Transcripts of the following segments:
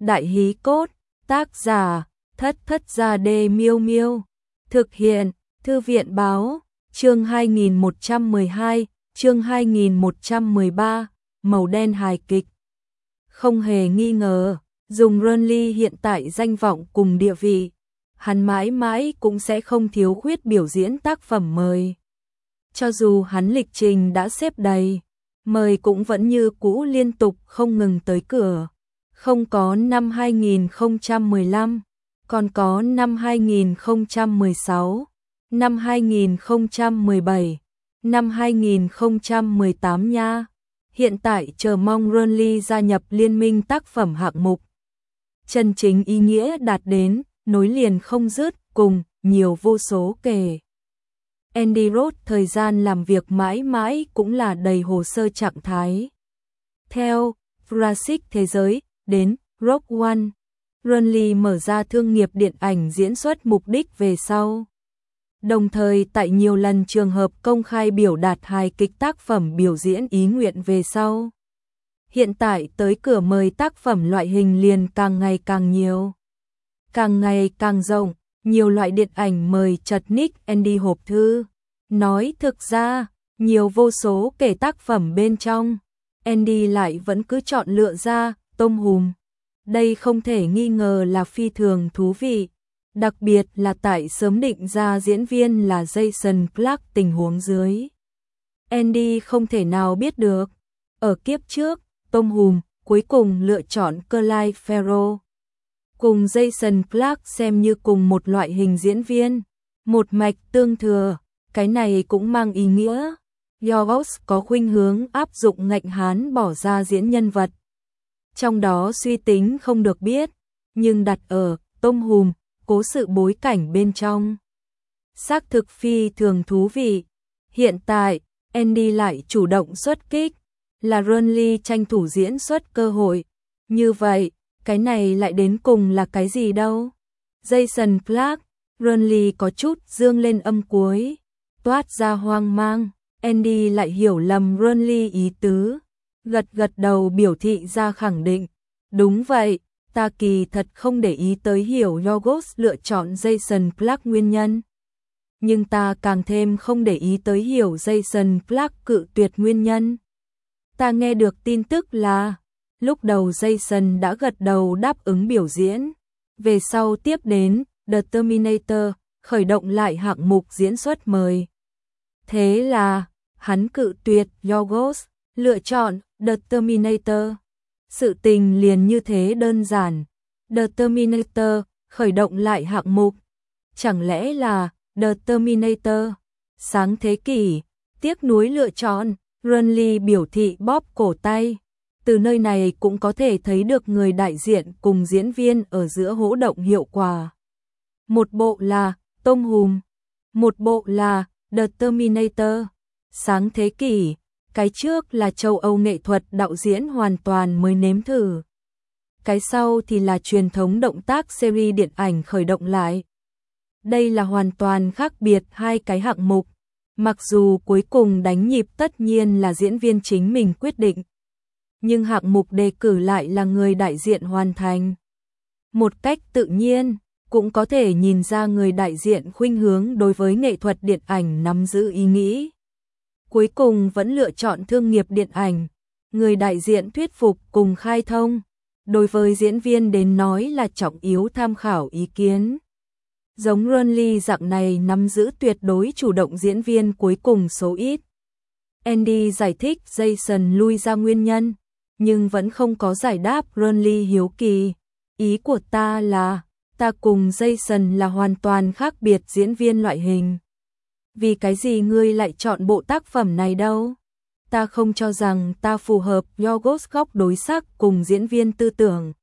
Đại hí cốt, tác giả, Thất Thất Gia Đê Miêu Miêu. Thực hiện, Thư viện báo, chương 2112, chương 2113, màu đen hài kịch. Không hề nghi ngờ, dùng Renly hiện tại danh vọng cùng địa vị, hắn mãi mãi cũng sẽ không thiếu khuyết biểu diễn tác phẩm mời. Cho dù hắn lịch trình đã xếp đầy, mời cũng vẫn như cũ liên tục không ngừng tới cửa. Không có năm 2015, còn có năm 2016, năm 2017, năm 2018 nha. Hiện tại chờ mong Renly gia nhập liên minh tác phẩm hạng mục. Chân chính ý nghĩa đạt đến, nối liền không dứt, cùng nhiều vô số kể. Andy Roth thời gian làm việc mãi mãi cũng là đầy hồ sơ trạng thái. Theo Jurassic Thế giới, đến Rogue One, Renly mở ra thương nghiệp điện ảnh diễn xuất mục đích về sau. Đồng thời tại nhiều lần trường hợp công khai biểu đạt hài kịch tác phẩm biểu diễn ý nguyện về sau. Hiện tại tới cửa mời tác phẩm loại hình liền càng ngày càng nhiều. Càng ngày càng rộng, nhiều loại điện ảnh mời chật ních Andy hộp thư. Nói thực ra, nhiều vô số kể tác phẩm bên trong, Andy lại vẫn cứ chọn lựa ra tôm hùm. Đây không thể nghi ngờ là phi thường thú vị. Đặc biệt là tại sớm định ra diễn viên là Jason Clarke tình huống dưới. Andy không thể nào biết được. Ở kiếp trước, Tom Hùm cuối cùng lựa chọn Colin Farrell. Cùng Jason Clarke xem như cùng một loại hình diễn viên. Một mạch tương thừa, cái này cũng mang ý nghĩa. Yorgos có khuynh hướng áp dụng ngạnh hán bỏ ra diễn nhân vật. Trong đó suy tính không được biết, nhưng đặt ở Tom Hùm, cố sự bối cảnh bên trong. Xác thực phi thường thú vị. Hiện tại, Andy lại chủ động xuất kích, là Renly tranh thủ diễn xuất cơ hội. Như vậy, cái này lại đến cùng là cái gì đâu? Jason Clarke, Renly có chút dương lên âm cuối, toát ra hoang mang. Andy lại hiểu lầm Renly ý tứ, gật gật đầu biểu thị ra khẳng định. Đúng vậy. Ta kỳ thật không để ý tới hiểu Yorgos lựa chọn Jason Clarke nguyên nhân. Nhưng ta càng thêm không để ý tới hiểu Jason Clarke cự tuyệt nguyên nhân. Ta nghe được tin tức là, lúc đầu Jason đã gật đầu đáp ứng biểu diễn. Về sau tiếp đến, The Terminator, khởi động lại hạng mục diễn xuất mời. Thế là, hắn cự tuyệt Yorgos, lựa chọn The Terminator. Sự tình liền như thế đơn giản. The Terminator khởi động lại hạng mục. Chẳng lẽ là The Terminator sáng thế kỷ, tiếc nuối lựa chọn. Renly biểu thị bóp cổ tay. Từ nơi này cũng có thể thấy được người đại diện cùng diễn viên ở giữa hỗ động hiệu quả. Một bộ là Tom Hùm, một bộ là The Terminator sáng thế kỷ. Cái trước là châu Âu nghệ thuật đạo diễn hoàn toàn mới nếm thử. Cái sau thì là truyền thống động tác series điện ảnh khởi động lại. Đây là hoàn toàn khác biệt hai cái hạng mục. Mặc dù cuối cùng đánh nhịp tất nhiên là diễn viên chính mình quyết định. Nhưng hạng mục đề cử lại là người đại diện hoàn thành. Một cách tự nhiên, cũng có thể nhìn ra người đại diện khuynh hướng đối với nghệ thuật điện ảnh nắm giữ ý nghĩ. Cuối cùng vẫn lựa chọn thương nghiệp điện ảnh, người đại diện thuyết phục cùng khai thông. Đối với diễn viên đến nói là trọng yếu tham khảo ý kiến. Giống Renly dạng này nắm giữ tuyệt đối chủ động diễn viên cuối cùng số ít. Andy giải thích Jason lui ra nguyên nhân, nhưng vẫn không có giải đáp Renly hiếu kỳ. Ý của ta là, ta cùng Jason là hoàn toàn khác biệt diễn viên loại hình. Vì cái gì ngươi lại chọn bộ tác phẩm này đâu? Ta không cho rằng ta phù hợp Yorgos góc đối sắc cùng diễn viên tư tưởng.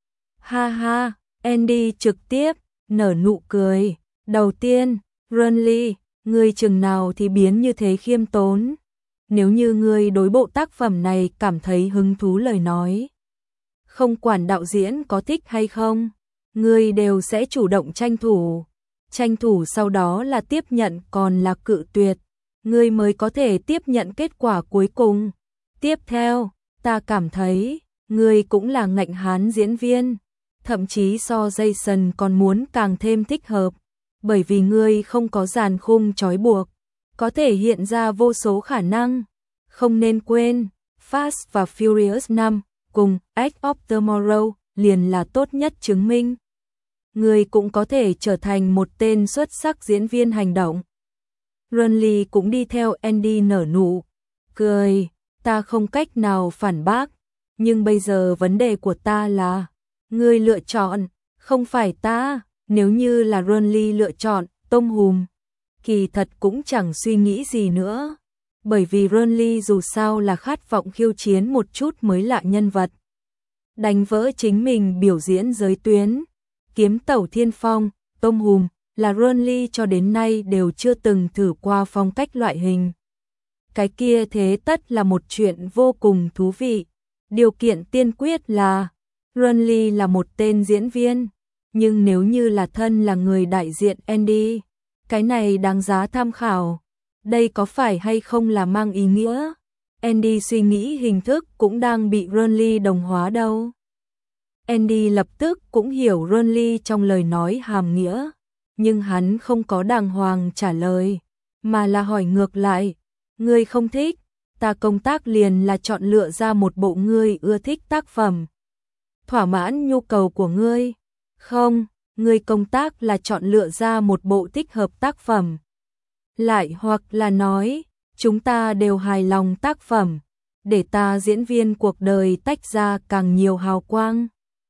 Ha ha, Andy trực tiếp, nở nụ cười. Đầu tiên, Renly, ngươi chừng nào thì biến như thế khiêm tốn. Nếu như ngươi đối bộ tác phẩm này cảm thấy hứng thú lời nói. Không quản đạo diễn có thích hay không, ngươi đều sẽ chủ động tranh thủ. Tranh thủ sau đó là tiếp nhận còn là cự tuyệt, ngươi mới có thể tiếp nhận kết quả cuối cùng. Tiếp theo, ta cảm thấy, ngươi cũng là ngạnh hán diễn viên, thậm chí so Jason còn muốn càng thêm thích hợp, bởi vì ngươi không có dàn khung trói buộc, có thể hiện ra vô số khả năng. Không nên quên, Fast và Furious 5 cùng Edge of Tomorrow liền là tốt nhất chứng minh. Ngươi cũng có thể trở thành một tên xuất sắc diễn viên hành động. Ronly cũng đi theo Andy nở nụ cười, ta không cách nào phản bác, nhưng bây giờ vấn đề của ta là, ngươi lựa chọn, không phải ta. Nếu như là Ronly lựa chọn Tom Hùm, kỳ thật cũng chẳng suy nghĩ gì nữa, bởi vì Ronly dù sao là khát vọng khiêu chiến một chút mới lạ nhân vật. Đánh vỡ chính mình biểu diễn giới tuyến, kiếm tẩu thiên phong, Tom Hùm là Ronly cho đến nay đều chưa từng thử qua phong cách loại hình. Cái kia thế tất là một chuyện vô cùng thú vị. Điều kiện tiên quyết là Ronly là một tên diễn viên, nhưng nếu như là thân là người đại diện Andy, cái này đáng giá tham khảo. Đây có phải hay không là mang ý nghĩa Andy suy nghĩ hình thức cũng đang bị Ronly đồng hóa đâu. Andy lập tức cũng hiểu Ronly trong lời nói hàm nghĩa, nhưng hắn không có đàng hoàng trả lời, mà là hỏi ngược lại, ngươi không thích, ta công tác liền là chọn lựa ra một bộ ngươi ưa thích tác phẩm, thỏa mãn nhu cầu của ngươi. Không, ngươi công tác là chọn lựa ra một bộ thích hợp tác phẩm. Lại hoặc là nói, chúng ta đều hài lòng tác phẩm, để ta diễn viên cuộc đời tách ra càng nhiều hào quang.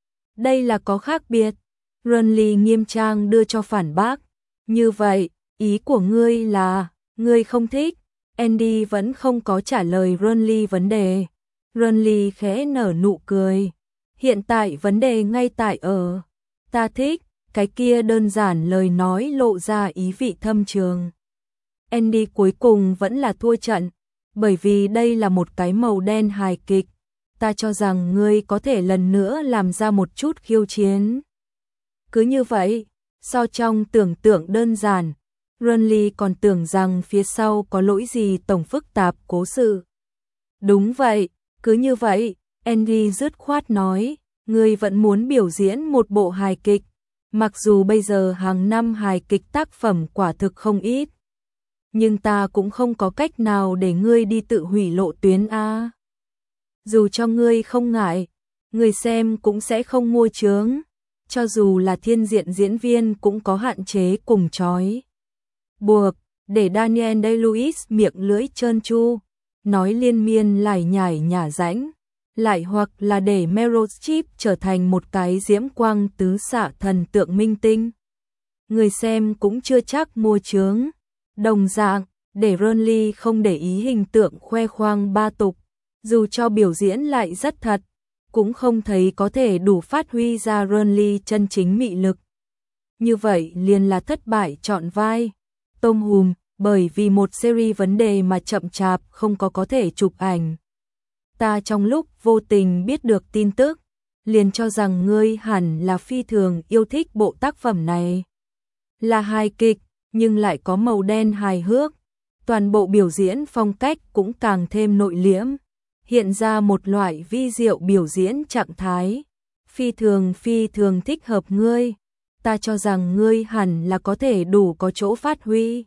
Đây là có khác biệt. Ronly nghiêm trang đưa cho phản bác. Như vậy, ý của ngươi là, ngươi không thích. Andy vẫn không có trả lời Ronly vấn đề. Ronly khẽ nở nụ cười. Hiện tại vấn đề ngay tại ở, ta thích, cái kia đơn giản lời nói lộ ra ý vị thâm trường. Andy cuối cùng vẫn là thua trận, bởi vì đây là một cái màu đen hài kịch. Ta cho rằng ngươi có thể lần nữa làm ra một chút khiêu chiến. Cứ như vậy, so trong tưởng tượng đơn giản, Ronly còn tưởng rằng phía sau có lỗi gì tổng phức tạp cố sự. Đúng vậy, cứ như vậy, Andy dứt khoát nói, ngươi vẫn muốn biểu diễn một bộ hài kịch, mặc dù bây giờ hàng năm hài kịch tác phẩm quả thực không ít. Nhưng ta cũng không có cách nào để ngươi đi tự hủy lộ tuyến a. Dù cho ngươi không ngại, người xem cũng sẽ không mua chướng, cho dù là thiên diện diễn viên cũng có hạn chế cùng trói buộc, để Daniel Day-Lewis miệng lưỡi trơn tru, nói liên miên lải nhải nhả rãnh, lại hoặc là để Meryl Streep trở thành một cái diễm quang tứ xạ thần tượng minh tinh. Người xem cũng chưa chắc mua chướng. Đồng dạng, để Ronly không để ý hình tượng khoe khoang ba tục, dù cho biểu diễn lại rất thật, cũng không thấy có thể đủ phát huy ra Ronly chân chính mị lực. Như vậy liền là thất bại chọn vai. Tom Hùm, bởi vì một series vấn đề mà chậm chạp không có thể chụp ảnh. Ta trong lúc vô tình biết được tin tức, liền cho rằng ngươi hẳn là phi thường yêu thích bộ tác phẩm này. Là hài kịch, nhưng lại có màu đen hài hước. Toàn bộ biểu diễn phong cách cũng càng thêm nội liễm, hiện ra một loại vi diệu biểu diễn trạng thái. Phi thường thích hợp ngươi. Ta cho rằng ngươi hẳn là có thể đủ có chỗ phát huy.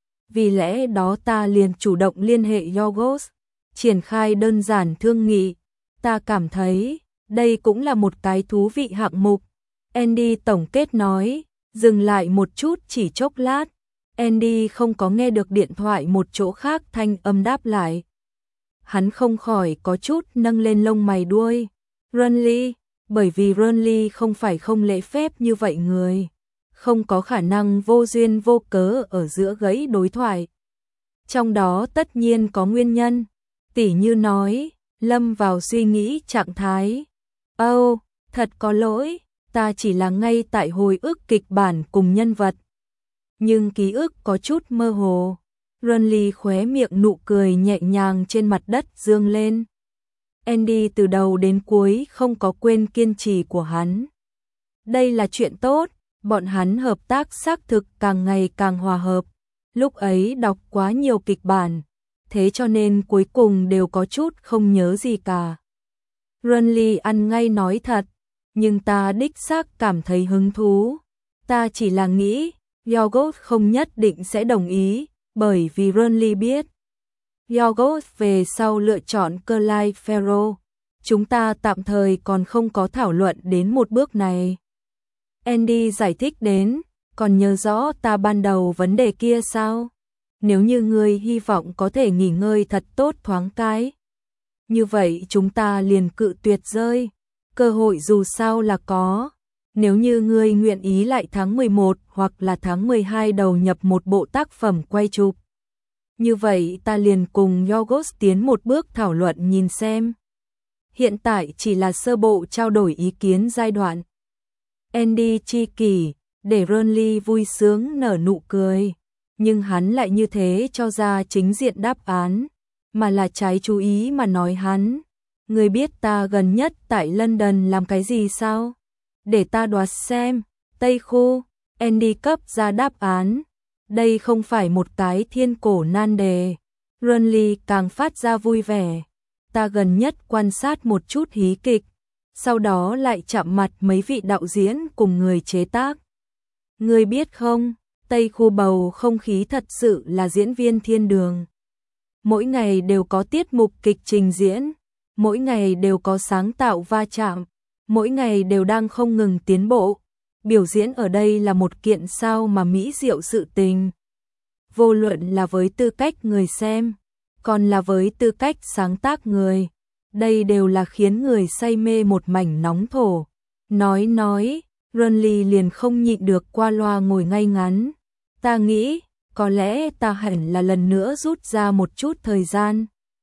Vì lẽ đó ta liền chủ động liên hệ Yorgos, triển khai đơn giản thương nghị. Ta cảm thấy, đây cũng là một cái thú vị hạng mục. Andy tổng kết nói, dừng lại một chút chỉ chốc lát. Andy không có nghe được điện thoại một chỗ khác thanh âm đáp lại. Hắn không khỏi có chút nâng lên lông mày đuôi. Ronly, bởi vì Ronly không phải không lễ phép như vậy người. Không có khả năng vô duyên vô cớ ở giữa gãy đối thoại. Trong đó tất nhiên có nguyên nhân. Tỉ như nói, lâm vào suy nghĩ trạng thái. Thật có lỗi, ta chỉ là ngay tại hồi ức kịch bản cùng nhân vật. Nhưng ký ức có chút mơ hồ. Ronly khóe miệng nụ cười nhẹ nhàng trên mặt đất dương lên. Andy từ đầu đến cuối không có quên kiên trì của hắn. Đây là chuyện tốt, bọn hắn hợp tác xác thực càng ngày càng hòa hợp. Lúc ấy đọc quá nhiều kịch bản, thế cho nên cuối cùng đều có chút không nhớ gì cả. Ronly ăn ngay nói thật, nhưng ta đích xác cảm thấy hứng thú. Ta chỉ là nghĩ, Yorgos không nhất định sẽ đồng ý, bởi vì Renly biết. Yorgos về sau lựa chọn Clyde Farrell. Chúng ta tạm thời còn không có thảo luận đến một bước này. Andy giải thích đến, còn nhớ rõ ta ban đầu vấn đề kia sao? Nếu như ngươi hy vọng có thể nghỉ ngơi thật tốt thoáng cái. Như vậy chúng ta liền cự tuyệt rơi. Cơ hội dù sao là có. Nếu như ngươi nguyện ý lại tháng 11 hoặc là tháng 12 đầu nhập một bộ tác phẩm quay chụp. Như vậy ta liền cùng Yorgos tiến một bước thảo luận nhìn xem. Hiện tại chỉ là sơ bộ trao đổi ý kiến giai đoạn. Andy chi kỷ, để Renly vui sướng nở nụ cười. Nhưng hắn lại như thế cho ra chính diện đáp án, mà là trái chú ý mà nói hắn. Người biết ta gần nhất tại London làm cái gì sao? Để ta đoán xem. Tây khu. Andy cấp ra đáp án. Đây không phải một cái thiên cổ nan đề. Renly càng phát ra vui vẻ. Ta gần nhất quan sát một chút hí kịch, sau đó lại chạm mặt mấy vị đạo diễn cùng người chế tác. Ngươi biết không, Tây khu bầu không khí thật sự là diễn viên thiên đường. Mỗi ngày đều có tiết mục kịch trình diễn, mỗi ngày đều có sáng tạo va chạm, mỗi ngày đều đang không ngừng tiến bộ. Biểu diễn ở đây là một kiện sao mà mỹ diệu sự tình. Vô luận là với tư cách người xem, còn là với tư cách sáng tác người. Đây đều là khiến người say mê một mảnh nóng thổ. Nói, Renly liền không nhịn được qua loa ngồi ngay ngắn. Ta nghĩ, có lẽ ta hẳn là lần nữa rút ra một chút thời gian.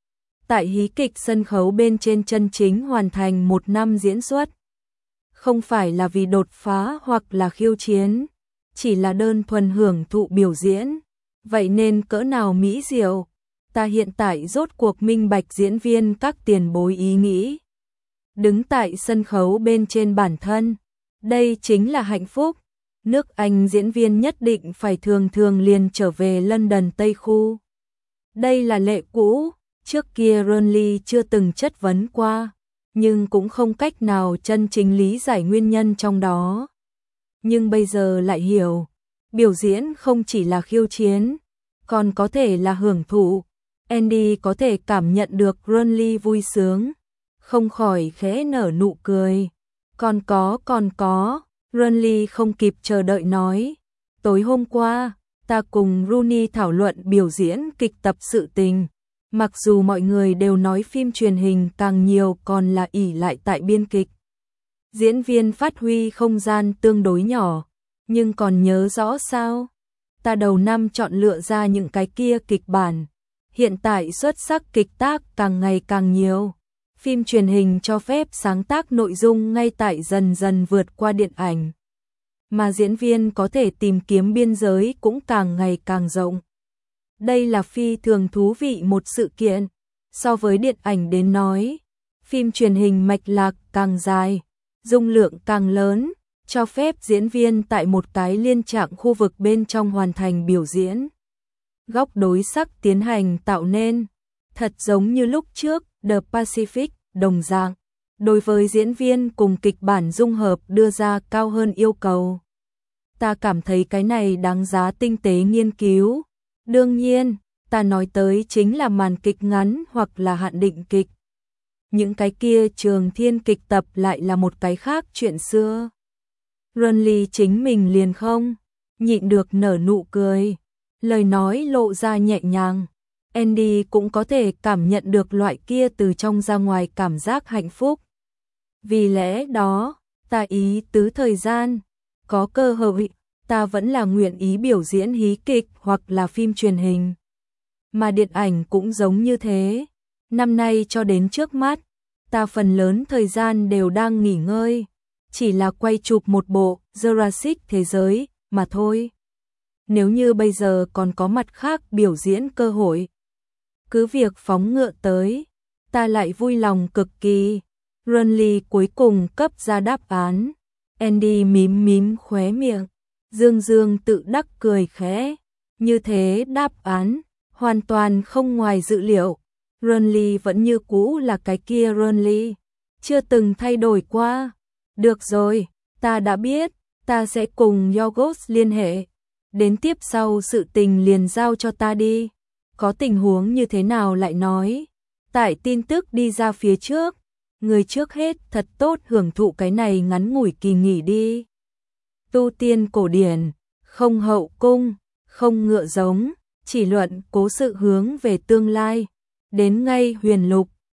Tại hí kịch sân khấu bên trên chân chính hoàn thành một năm diễn xuất. Không phải là vì đột phá hoặc là khiêu chiến, chỉ là đơn thuần hưởng thụ biểu diễn. Vậy nên cỡ nào mỹ diệu. Ta hiện tại rốt cuộc minh bạch diễn viên các tiền bối ý nghĩ. Đứng tại sân khấu bên trên bản thân, đây chính là hạnh phúc. Nước Anh diễn viên nhất định phải thường thường liền trở về London Tây khu. Đây là lệ cũ, trước kia Renly chưa từng chất vấn qua, nhưng cũng không cách nào chân chính lý giải nguyên nhân trong đó. Nhưng bây giờ lại hiểu, biểu diễn không chỉ là khiêu chiến, còn có thể là hưởng thụ. Andy có thể cảm nhận được Renly vui sướng, không khỏi khẽ nở nụ cười. Còn có, Renly không kịp chờ đợi nói. Tối hôm qua, ta cùng Rooney thảo luận biểu diễn kịch tập sự tình. Mặc dù mọi người đều nói phim truyền hình càng nhiều còn là ỷ lại tại biên kịch. Diễn viên phát huy không gian tương đối nhỏ, nhưng còn nhớ rõ sao? Ta đầu năm chọn lựa ra những cái kia kịch bản. Hiện tại xuất sắc kịch tác càng ngày càng nhiều. Phim truyền hình cho phép sáng tác nội dung ngay tại dần dần vượt qua điện ảnh. Mà diễn viên có thể tìm kiếm biên giới cũng càng ngày càng rộng. Đây là phi thường thú vị một sự kiện. So với điện ảnh đến nói, phim truyền hình mạch lạc càng dài, dung lượng càng lớn, cho phép diễn viên tại một cái liên trạng khu vực bên trong hoàn thành biểu diễn. Góc đối sắc tiến hành tạo nên, thật giống như lúc trước The Pacific đồng dạng, đối với diễn viên cùng kịch bản dung hợp đưa ra cao hơn yêu cầu. Ta cảm thấy cái này đáng giá tinh tế nghiên cứu. Đương nhiên, ta nói tới chính là màn kịch ngắn hoặc là hạn định kịch. Những cái kia trường thiên kịch tập lại là một cái khác chuyện xưa. Renly chính mình liền không nhịn được nở nụ cười. Lời nói lộ ra nhẹ nhàng. Andy cũng có thể cảm nhận được loại kia từ trong ra ngoài cảm giác hạnh phúc. Vì lẽ đó, ta ý tứ thời gian, có cơ hội, ta vẫn là nguyện ý biểu diễn hí kịch hoặc là phim truyền hình. Mà điện ảnh cũng giống như thế. Năm nay cho đến trước mắt, ta phần lớn thời gian đều đang nghỉ ngơi. Chỉ là quay chụp một bộ Jurassic Thế giới mà thôi. Nếu như bây giờ còn có mặt khác biểu diễn cơ hội, cứ việc phóng ngựa tới, ta lại vui lòng cực kỳ. Renly cuối cùng cấp ra đáp án. Andy mím mím khóe miệng, dương dương tự đắc cười khẽ. Như thế đáp án, hoàn toàn không ngoài dự liệu. Renly vẫn như cũ là cái kia Renly, chưa từng thay đổi qua. Được rồi, ta đã biết, ta sẽ cùng Yorgos liên hệ. Đến tiếp sau sự tình liền giao cho ta đi. Có tình huống như thế nào lại nói. Tải tin tức đi ra phía trước. Người trước hết thật tốt hưởng thụ cái này ngắn ngủi kỳ nghỉ đi. Tu tiên cổ điển, không hậu cung, không ngựa giống, chỉ luận cố sự hướng về tương lai. Đến ngay huyền lục,